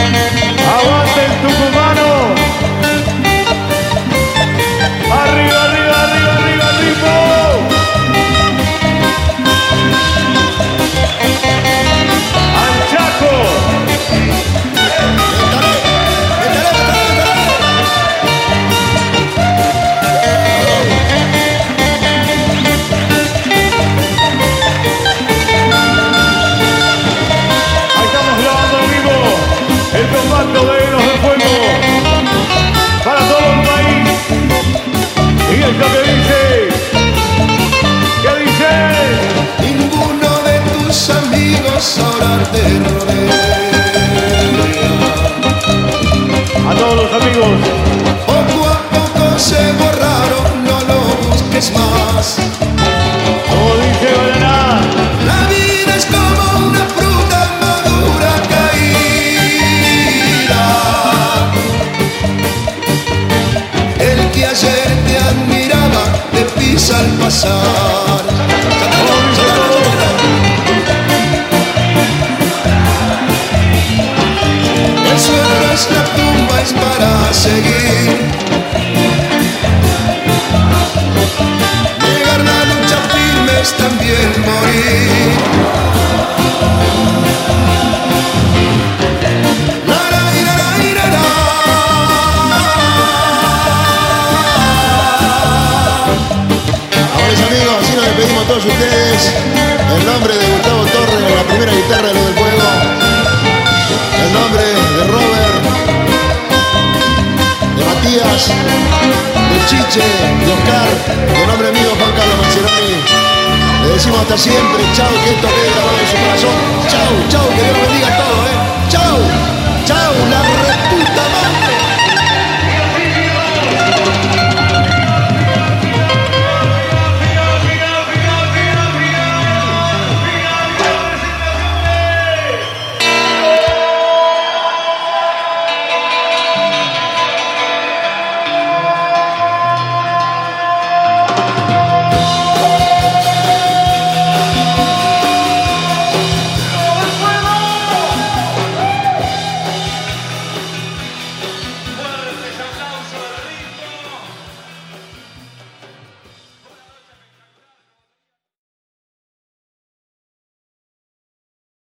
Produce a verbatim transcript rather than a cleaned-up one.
Aguante el tucumano. Arriba, arriba, arriba, arriba, el ritmo. Al Chaco. Ahí estamos grabando en vivo el compacto de Héroes del Fuego para todo el país. Y esto que dice, ¿qué dice? Ninguno de tus amigos ahora te rodea. A todos los amigos. Poco a poco se borraron, no lo busques más. Como dice Baraná, La vida es como una fruta madura caída. El que ayer te admiraba te pisa al pasar. El suelo es la tumba, es para seguir. Llegar la lucha firme es también morir. La, la, la, la, la, la. Ahora mis amigos, así nos despedimos a todos ustedes. En nombre de Gustavo Torres, la primera guitarra de Lo del Fuego. En nombre de Robert, de Matías, de Chiche, de Oscar, de nombre mío Juan Carlos Manceroni. Le decimos hasta siempre, chau, que esto quede grabado en su corazón. Chau, chau, que Dios los bendiga a todos, eh.